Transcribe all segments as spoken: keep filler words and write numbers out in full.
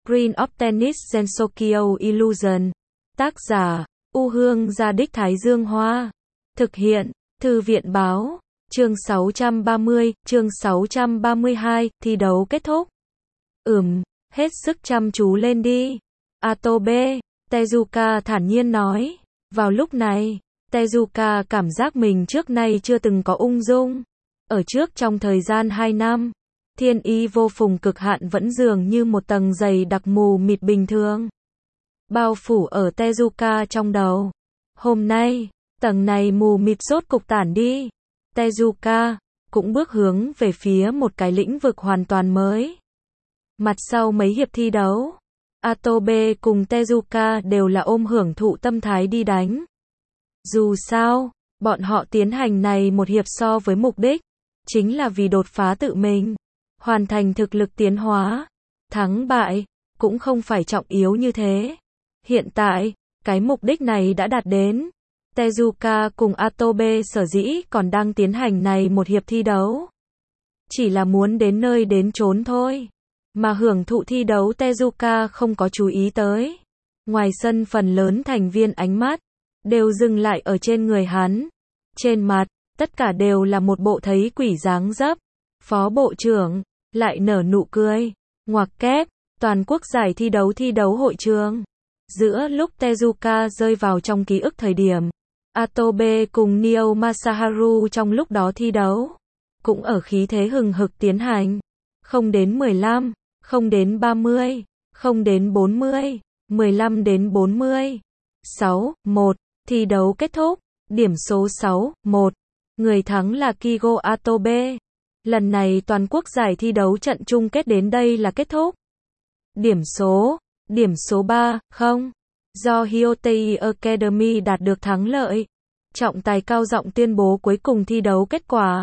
Screen of Tennis Sensokyo Illusion. Tác giả, U Hương Gia Đích Thái Dương Hoa. Thực hiện, Thư viện Báo. Chương sáu trăm ba mươi, chương sáu trăm ba mươi hai, thi đấu kết thúc. Ừm, hết sức chăm chú lên đi. Atobe, Tezuka thản nhiên nói. Vào lúc này, Tezuka cảm giác mình trước nay chưa từng có ung dung. Ở trước trong thời gian hai năm, thiên y vô phùng cực hạn vẫn dường như một tầng dày đặc mù mịt bình thường, bao phủ ở Tezuka trong đầu. Hôm nay, tầng này mù mịt rốt cục tản đi. Tezuka cũng bước hướng về phía một cái lĩnh vực hoàn toàn mới. Mặt sau mấy hiệp thi đấu, Atobe cùng Tezuka đều là ôm hưởng thụ tâm thái đi đánh. Dù sao, bọn họ tiến hành này một hiệp so với mục đích, chính là vì đột phá tự mình, hoàn thành thực lực tiến hóa. Thắng bại, cũng không phải trọng yếu như thế. Hiện tại, cái mục đích này đã đạt đến. Tezuka cùng Atobe sở dĩ còn đang tiến hành này một hiệp thi đấu, chỉ là muốn đến nơi đến chốn thôi. Mà hưởng thụ thi đấu Tezuka không có chú ý tới. Ngoài sân phần lớn thành viên ánh mắt đều dừng lại ở trên người hắn. Trên mặt, tất cả đều là một bộ thấy quỷ dáng dấp. Phó bộ trưởng lại nở nụ cười. Ngoặc kép, toàn quốc giải thi đấu thi đấu hội trường. Giữa lúc Tezuka rơi vào trong ký ức thời điểm, Atobe cùng Nio Masaharu trong lúc đó thi đấu, cũng ở khí thế hừng hực tiến hành. Không đến mười lăm, không đến ba mươi, không đến bốn mươi, mười lăm đến bốn mươi. sáu, một, thi đấu kết thúc, điểm số sáu, một. Người thắng là Kigo Atobe. Lần này toàn quốc giải thi đấu trận chung kết đến đây là kết thúc. Điểm số, điểm số ba, không. Do Hyotei Academy đạt được thắng lợi. Trọng tài cao giọng tuyên bố cuối cùng thi đấu kết quả.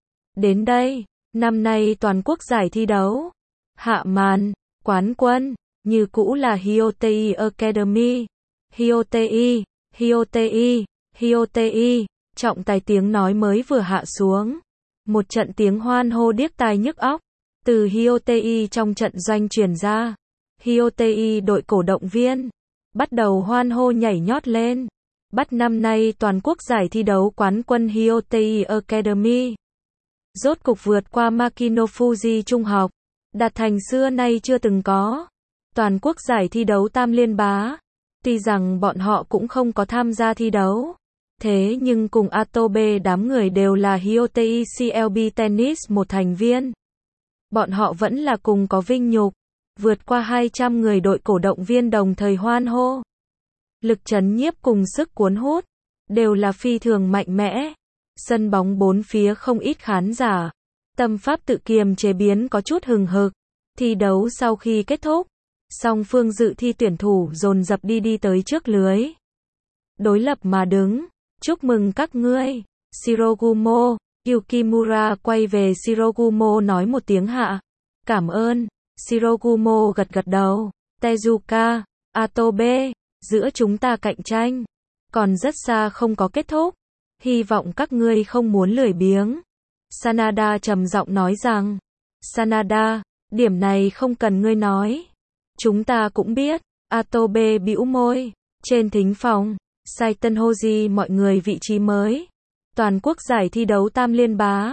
Đến đây, năm nay toàn quốc giải thi đấu hạ màn, quán quân, như cũ là Hyotei Academy. Hyotei, Hyotei, Hyotei, trọng tài tiếng nói mới vừa hạ xuống. Một trận tiếng hoan hô điếc tai nhức óc, từ Hyotei trong trận doanh truyền ra. Hyotei đội cổ động viên bắt đầu hoan hô nhảy nhót lên. Bắt năm nay toàn quốc giải thi đấu quán quân Hyotei Academy. Rốt cục vượt qua Makino Fuji trung học, đạt thành xưa nay chưa từng có toàn quốc giải thi đấu tam liên bá. Tuy rằng bọn họ cũng không có tham gia thi đấu, thế nhưng cùng Atobe đám người đều là Hyotei xê lờ bê Tennis một thành viên. Bọn họ vẫn là cùng có vinh nhục, vượt qua hai trăm người đội cổ động viên đồng thời hoan hô. Lực chấn nhiếp cùng sức cuốn hút đều là phi thường mạnh mẽ. Sân bóng bốn phía không ít khán giả, tâm pháp tự kiềm chế biến có chút hừng hực. Thi đấu sau khi kết thúc, song phương dự thi tuyển thủ dồn dập đi đi tới trước lưới, đối lập mà đứng. Chúc mừng các ngươi. Shirogumo, Yukimura quay về Shirogumo nói một tiếng hạ. Cảm ơn. Shirogumo gật gật đầu. Tezuka, Atobe, giữa chúng ta cạnh tranh còn rất xa không có kết thúc. Hy vọng các ngươi không muốn lười biếng. Sanada trầm giọng nói rằng. Sanada, điểm này không cần ngươi nói. Chúng ta cũng biết. Atobe bĩu môi. Trên thính phòng, Saitenhoji mọi người vị trí mới. Toàn quốc giải thi đấu tam liên bá.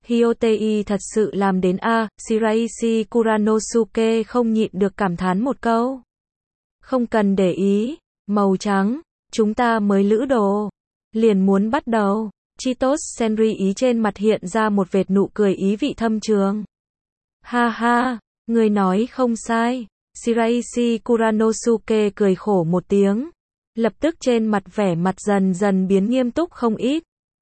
Hyotei thật sự làm đến A. Shiraishi Kuranosuke không nhịn được cảm thán một câu. Không cần để ý. Màu trắng, chúng ta mới lữ đồ. Liền muốn bắt đầu. Chitos Senri ý trên mặt hiện ra một vệt nụ cười ý vị thâm trường. Ha ha, người nói không sai. Shiraishi Kuranosuke cười khổ một tiếng. Lập tức trên mặt vẻ mặt dần dần biến nghiêm túc không ít.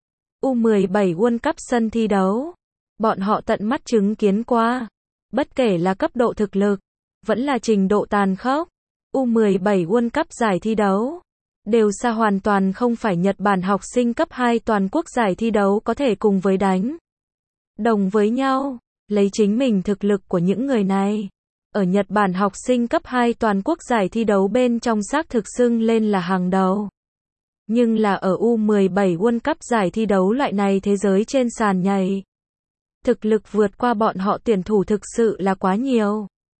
U mười bảy World Cup sân thi đấu. Bọn họ tận mắt chứng kiến qua. Bất kể là cấp độ thực lực, vẫn là trình độ tàn khốc. U mười bảy World Cup giải thi đấu đều xa hoàn toàn không phải Nhật Bản học sinh cấp hai toàn quốc giải thi đấu có thể cùng với đánh đồng với nhau. Lấy chính mình thực lực của những người này, ở Nhật Bản học sinh cấp hai toàn quốc giải thi đấu bên trong xác thực xưng lên là hàng đầu. Nhưng là ở U mười bảy World Cup giải thi đấu loại này thế giới trên sàn nhảy, thực lực vượt qua bọn họ tuyển thủ thực sự là quá nhiều.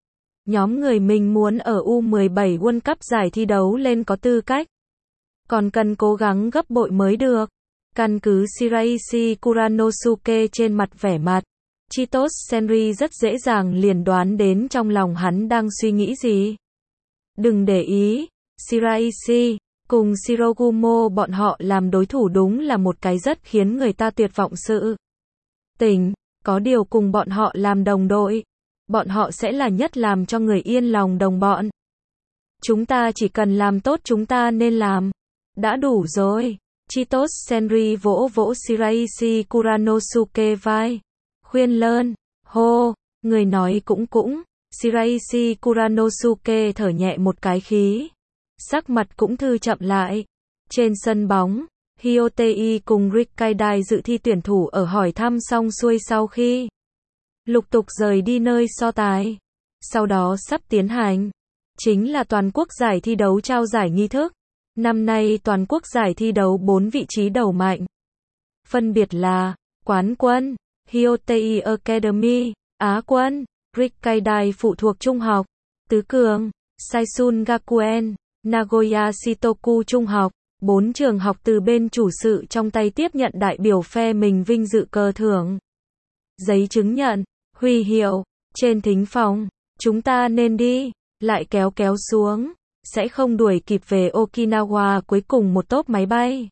Nhóm người mình muốn ở U mười bảy World Cup giải thi đấu lên có tư cách. Còn cần cố gắng gấp bội mới được. Căn cứ Shiraishi Kuranosuke trên mặt vẻ mặt, Chitos Senri rất dễ dàng liền đoán đến trong lòng hắn đang suy nghĩ gì. Đừng để ý, Shiraishi cùng Shirogumo bọn họ làm đối thủ đúng là một cái rất khiến người ta tuyệt vọng sự tình, có điều cùng bọn họ làm đồng đội, bọn họ sẽ là nhất làm cho người yên lòng đồng bọn. Chúng ta chỉ cần làm tốt chúng ta nên làm. Đã đủ rồi. Chitos Senri vỗ vỗ Shiraishi Kuranosuke vai. Khuyên lơn. Hô. Người nói cũng cũng. Shiraishi Kuranosuke thở nhẹ một cái khí. Sắc mặt cũng thư chậm lại. Trên sân bóng, Hyotei cùng Rikkaidai dự thi tuyển thủ ở hỏi thăm xong xuôi sau khi lục tục rời đi nơi so tài. Sau đó sắp tiến hành chính là toàn quốc giải thi đấu trao giải nghi thức. Năm nay toàn quốc giải thi đấu bốn vị trí đầu mạnh. Phân biệt là quán quân, Hyotei Academy, Á quân, Rikkaidai phụ thuộc trung học, tứ cường, Saisun Gakuen, Nagoya Shitoku trung học. Bốn trường học từ bên chủ sự trong tay tiếp nhận đại biểu phe mình vinh dự cờ thưởng. Giấy chứng nhận, huy hiệu, trên thính phòng, chúng ta nên đi, lại kéo kéo xuống, sẽ không đuổi kịp về Okinawa cuối cùng một tốp máy bay.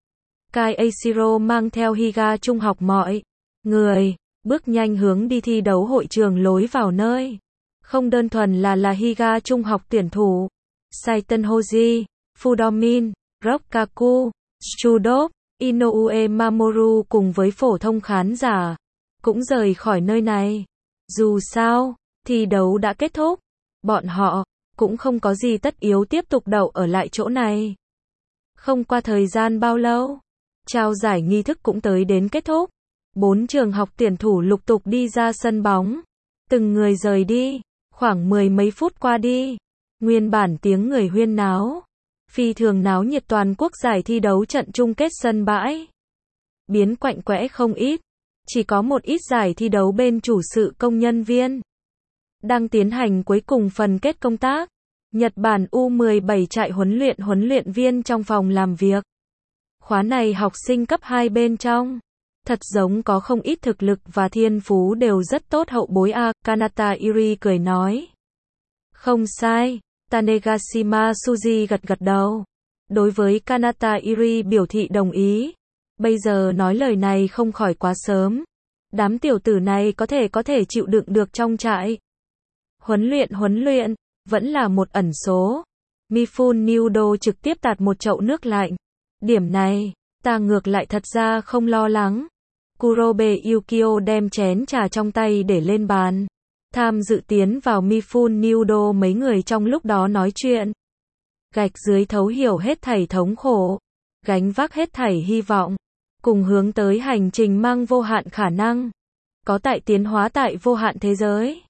Kai Eishiro mang theo Higa trung học mọi người, bước nhanh hướng đi thi đấu hội trường lối vào nơi. Không đơn thuần là là Higa trung học tuyển thủ, Saiten Hoji, Fudomin, Rokkaku, Chudok, Inoue Mamoru cùng với phổ thông khán giả cũng rời khỏi nơi này. Dù sao, thi đấu đã kết thúc, bọn họ cũng không có gì tất yếu tiếp tục đậu ở lại chỗ này. Không qua thời gian bao lâu, trao giải nghi thức cũng tới đến kết thúc. Bốn trường học tuyển thủ lục tục đi ra sân bóng, từng người rời đi, khoảng mười mấy phút qua đi, nguyên bản tiếng người huyên náo, phi thường náo nhiệt toàn quốc giải thi đấu trận chung kết sân bãi biến quạnh quẽ không ít, chỉ có một ít giải thi đấu bên chủ sự công nhân viên đang tiến hành cuối cùng phần kết công tác. Nhật Bản U mười bảy chạy huấn luyện huấn luyện viên trong phòng làm việc. Khóa này học sinh cấp hai bên trong thật giống có không ít thực lực và thiên phú đều rất tốt hậu bối a, Kanata Iri cười nói. Không sai, Tanegashima Suji gật gật đầu. Đối với Kanata Iri biểu thị đồng ý. Bây giờ nói lời này không khỏi quá sớm. Đám tiểu tử này có thể có thể chịu đựng được trong trại huấn luyện huấn luyện, vẫn là một ẩn số. Mifune Nudo trực tiếp tạt một chậu nước lạnh. Điểm này, ta ngược lại thật ra không lo lắng. Kurobe Yukio đem chén trà trong tay để lên bàn. Tham dự tiến vào Mifune Nudo mấy người trong lúc đó nói chuyện. Gạch dưới thấu hiểu hết thảy thống khổ, gánh vác hết thảy hy vọng, cùng hướng tới hành trình mang vô hạn khả năng, có tại tiến hóa tại vô hạn thế giới.